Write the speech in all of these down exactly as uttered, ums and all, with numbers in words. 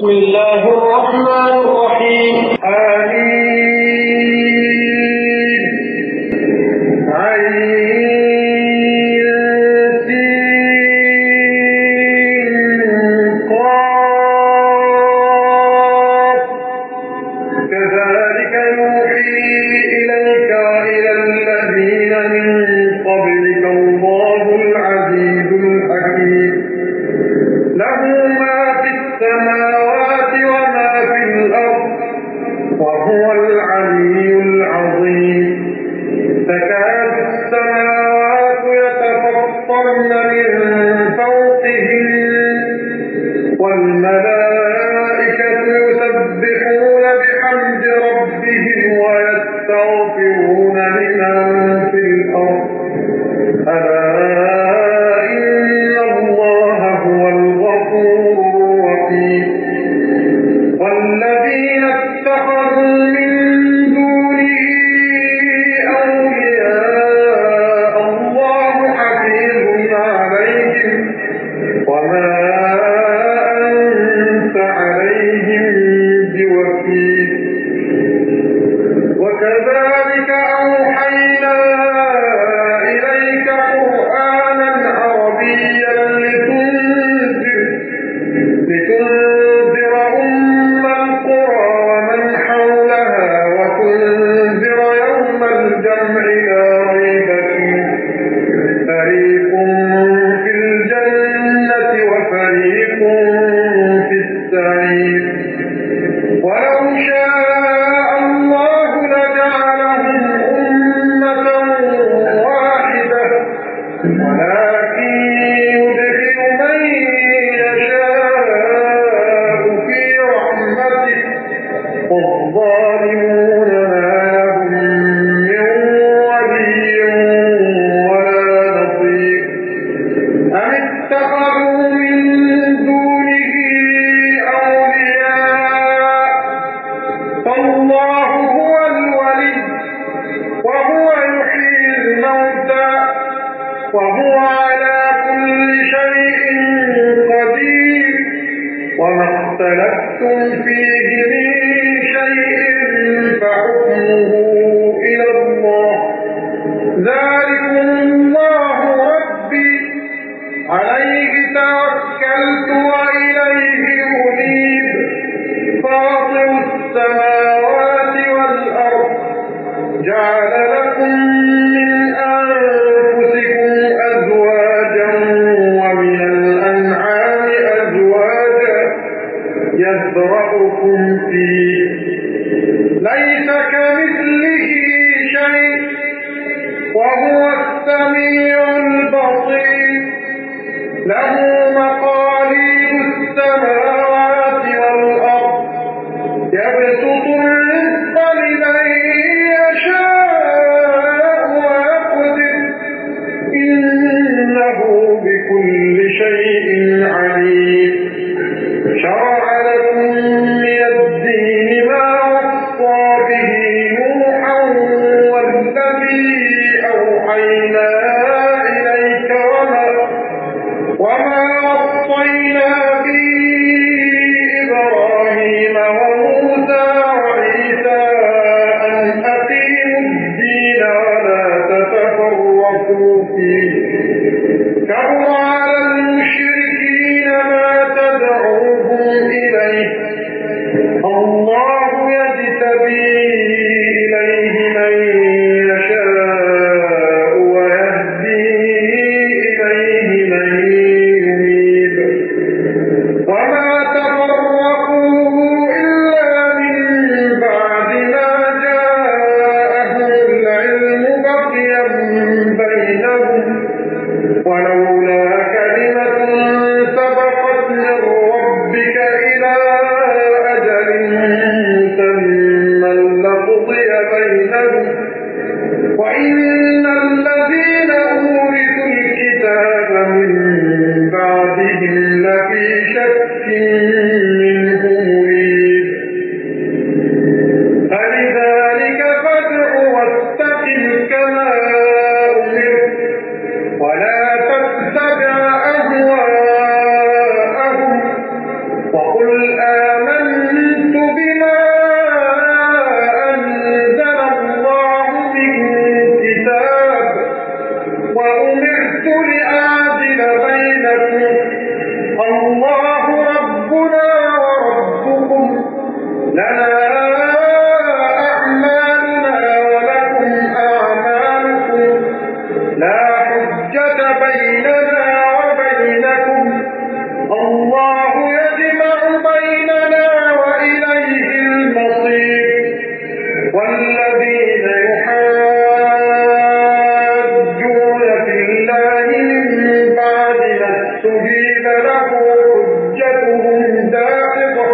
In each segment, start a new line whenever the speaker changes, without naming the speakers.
بسم الله الرحمن الرحيم. آمين. عين سين قاف. كذلك يوحي إليك وإلى الذين من قبلك الله العزيز الحكيم. له ما في السماوات وما في الأرض وهو العلي العظيم. تكاد السماوات يتفطرن من فوقهن والملائكة يسبحون بحمد ربهم ويستغفرون لمن في الأرض. ألا إن الله هو الغفور الرحيم. والذين اتخذوا من دونه أولياء الله حفيظ عليهم وما أنت عليهم بوكيل. وكذلك أوحينا إليك قرآنا عربيا لتنذر لتنذر أم القرى ومن حولها وتنذر يوم الجمع لا ريب فيه. فريق في الجنة وفريق في السعير. ولو شاء الله لجعلهم أمة واحدة ولكن يدخل من يشاء في رحمته والظالمون ما لهم من ولي ولا نصير. أم اتخذوا من دونه أولياء فالله هو الولي وهو يحيي الموتى وهو على كل شيء قدير. وما اختلفتم فيه من شيء فحكمه إلى الله. ذلكم الله ربي عليه توكلت وإليه أنيب. فاطر السماوات والأرض جعل لكم من أنفسكم أزواجا ومن الأنعام أزواجا يذرأكم فيه ليس كمثله شيء وهو السميع البصير. له مقاليد السماوات والأرض يبسط الرزق لمن يشاء ويقدر إنه بكل شيء عليم. شرع لكم من الدين ما وصى به نوحا والذي أوحينا إليك وما وما وصينا به إبراهيم وموسى وعيسى أن أقيموا الدين ولا تتفرقوا فيه. كبر على المشركين ما تدعوهم إليه آمنت بما أنزل الله من كتاب وأمرت لأعدل بينكم الله ربنا وربكم لنا أعمالنا ولكم أعمالكم لا حجة بيننا وبينكم الله يجمع بيننا وإليه المصير والذين يحاجون في الله من بعد ما استجيب له حجتهم داحضة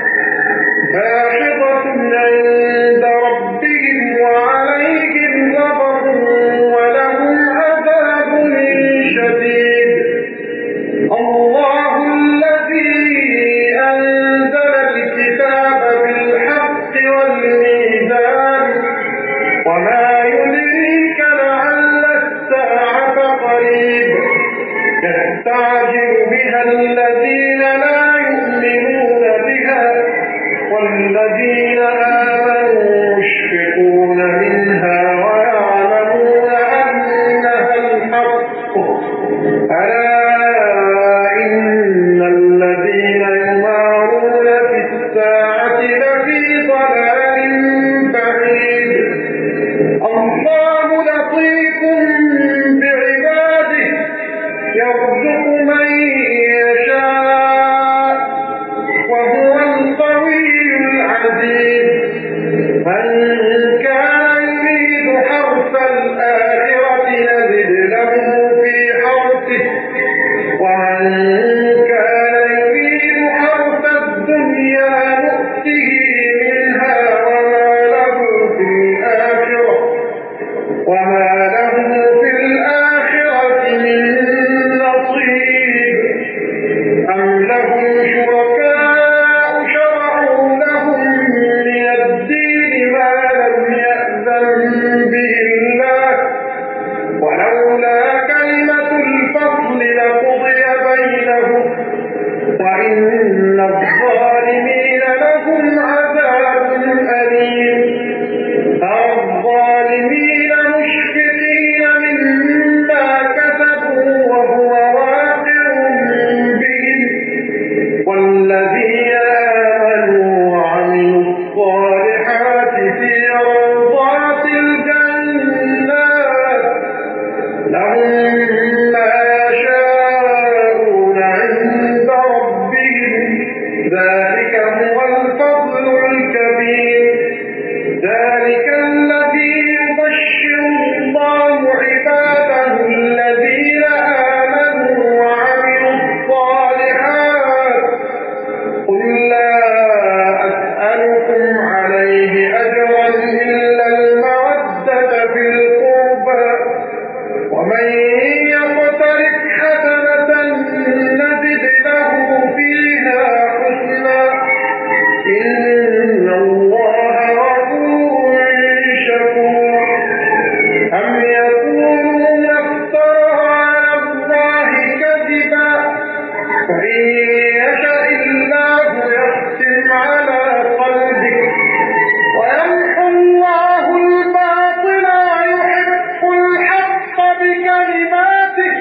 داحضة عند ربهم وعليهم غضب ولهم عذاب شديد الله الذي أنزل الكتاب بالحق والميزان وما يدريك لعل الساعة قريب يستعجل بها الذين لا يؤمنون بها والذين آمنوا مشفقون منها ويعلمون أنها الحق ألا إن الذين يمارون في الساعة لفي ضلال بعيد الله لطيف بعباده يرزق من يشاء وهو القوي العزيز من كان يريد حرث الآخرة نزد له في حرثه ومن كان يريد حرث الدنيا نؤته منها وما له في الآخرة وما له في الآخرة من نصيب أم لهم شركاء شرعوا لهم من الدين ما لم يأذن به الله ولولا كلمة الفصل لقضي بينهم وإن الظالمين لهم عذاب أليم الظالمين مشفقين مما كسبوا وهو واقع بهم والذين آمنوا وعملوا الصالحات في روضات الجنات لهم ما يشاءون عند ربهم ذلك هو الفضل الكبير ذلك الذي يبشر الله عباده الذين آمنوا وعملوا الصالحات قل لا أسألكم عليه أجرا إلا المودة في القربى ومن يقترف حسنة نزد له فيها حسنا إن الله غفور شكور أم يقولون افترى على الله كذبا فإن يشاء الله يختم على قلبك ويمحو الله الباطل ويحق الحق بكلماته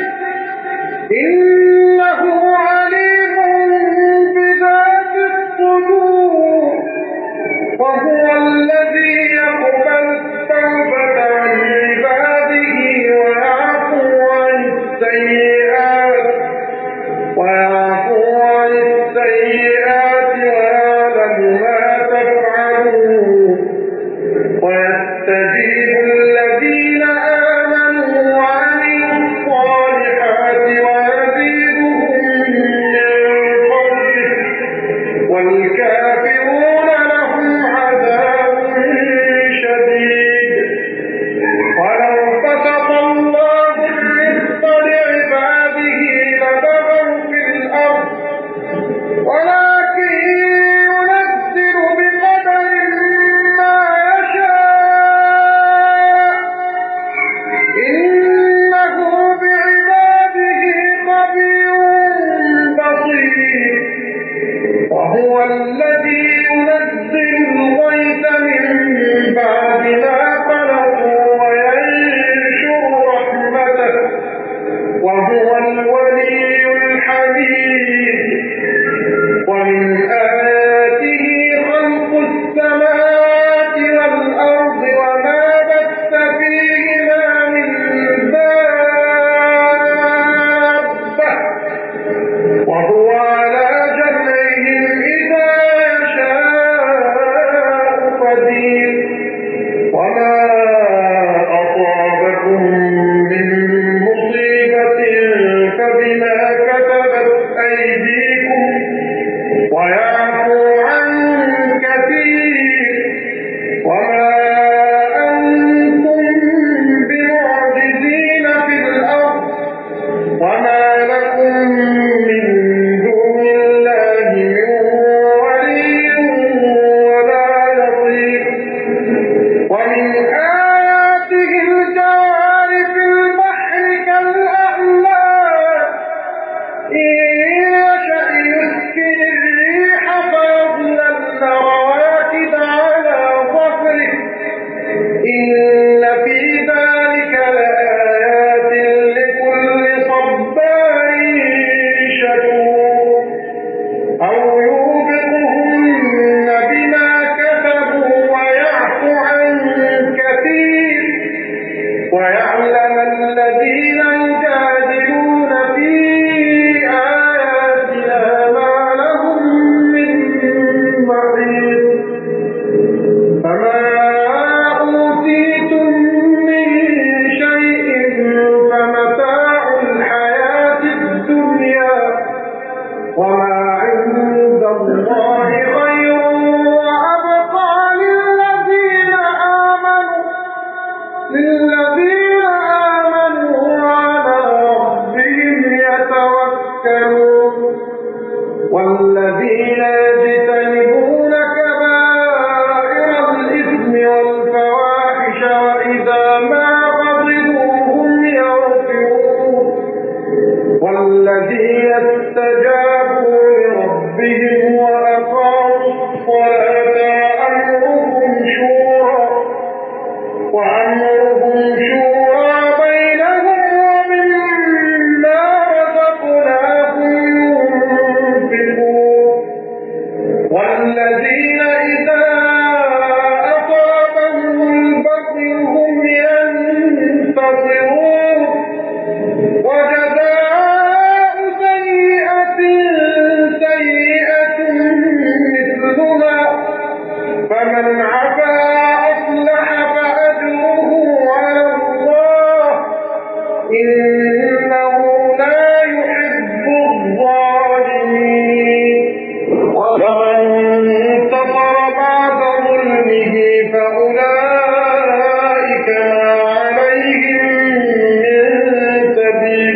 إنه عليم بذات الصدور وهو الذي يقبل التوبة عن عباده ويعفو عن السيئات ويعفو عن السيئات ويعلم ما تفعلون ويستجيب الذين آمنوا وعملوا الصالحات ويزيدهم من فضله والكافرون لهم عذاب شديد ولو بسط الله الرزق لعباده لبغوا في الأرض ولكن ينزل بقدر ما يشاء إنه بعباده خبير بصير وهو الذي الذي ينزل الغيث من بعد ما قنطوا وينشر رحمته وهو الولي الحميد. ومن آياته خلق السماوات والأرض وما بث فيهما من دابة وهو على جمعهم إذا يشاء قدير. وما أصابكم من مصيبة فبما كسبت أيديكم ويعفو عن كثير. وما أنتم بمعجزين في الأرض وما لكم من دون الله من ولي ولا نصير. ومن آياته الجوار في البحر كالأعلام إن يشأ يسكن الريح فيظللن رواكد على ظهره إن في ذلك لآيات لكل صبار شكور. أو يوبقهن بما كسبوا ويعفو عن كثير. ويعلم الذين يجادلون في آياتنا ما لهم من محيص. فما أوتيتم من شيء فمتاع الحياة الدنيا وما عند الله خير وأبقى للذين آمنوا للذين آمنوا وعلى ربهم يتوكلون. والذين يجتنبون كبائر الإثم والفواحش وإذا ما غضبوا هم يغفرون. والذين استجابوا لربهم وأقاموا الصلاة وأمرهم شورى وأمرهم شورى بينهم ومما رزقناهم ينفقون. والذين إذا أصابهم البغي هم ينتصرون. وجزاء سيئة سيئة مثلها فمن عفا أصلح فأجره على الله إنه لا يحب الظالمين. ومن انتصر بعد ظلمه فأولئك ما عليهم من سبيل.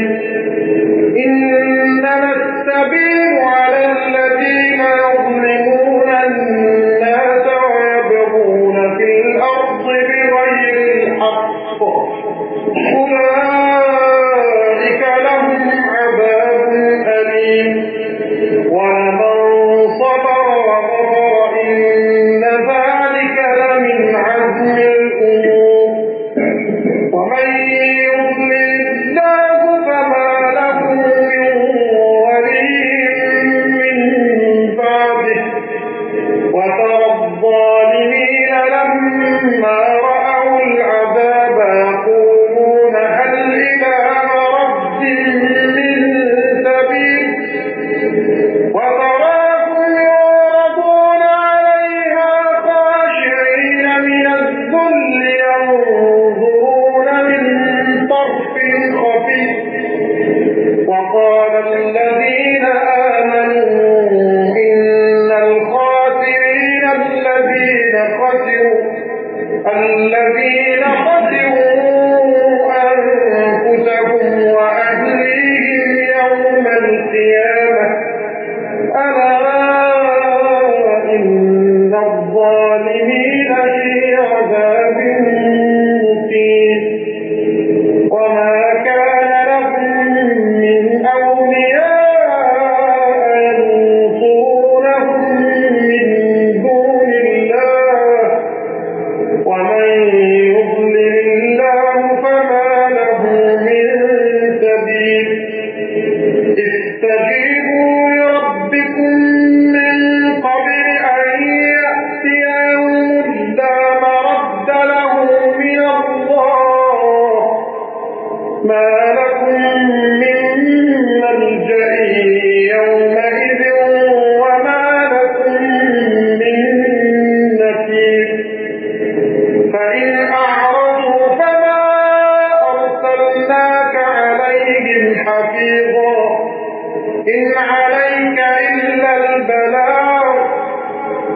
إنما السبيل على الذين يظلمون الناس ويبغون في الأرض بغير الحق أولئك لهم عذاب أليم. ولمن صبر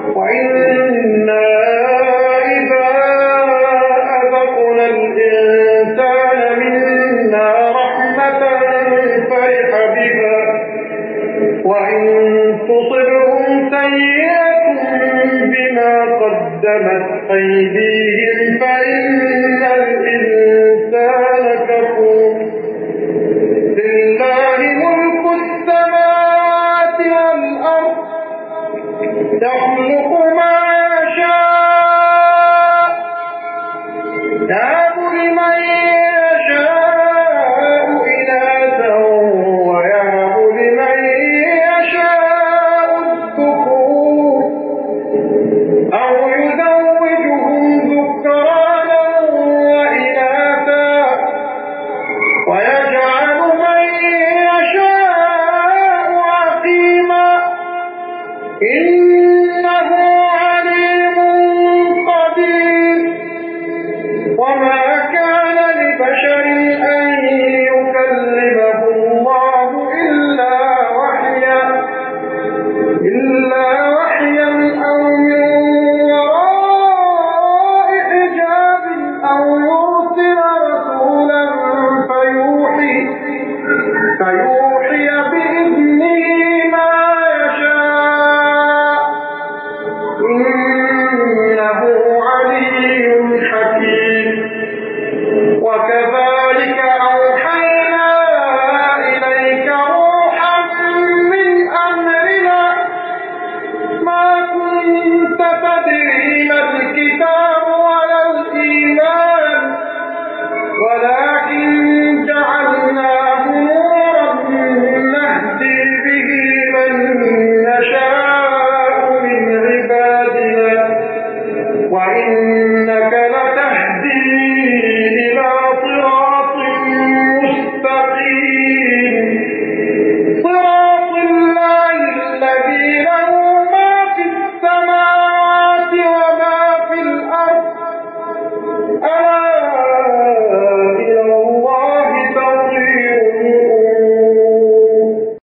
وإنا إذا أذقنا الإنسان منا رحمة فرح بها وإن تصبهم سيئة بما قدمت أيديهم فإن الإنسان كفور لله ملك السماوات والأرض يخلق ما يشاء يهب لمن يشاء إناثا ويهب لمن يشاء الذكور أو يزوجهم ذكرانا وإناثا ويجعل من يشاء عقيما إنه عليم قدير وما كان لبشر أن يكلمه الله إلا وحيا إلا وحيا أو من وراء حجاب أو يرسل رسولا فيوحي فيوحي بإذنه ما يشاء إنه علي حكيم وكذلك أوحينا إليك روحا من أمرنا ما كنت تدري ما الكتاب ولا الإيمان ولكن جعلناه نورا نهدي به من نشاء من عبادنا وإنك لتهدي إلى صراط مستقيم صراط الله الذي له ما في السماوات وما في الأرض ألا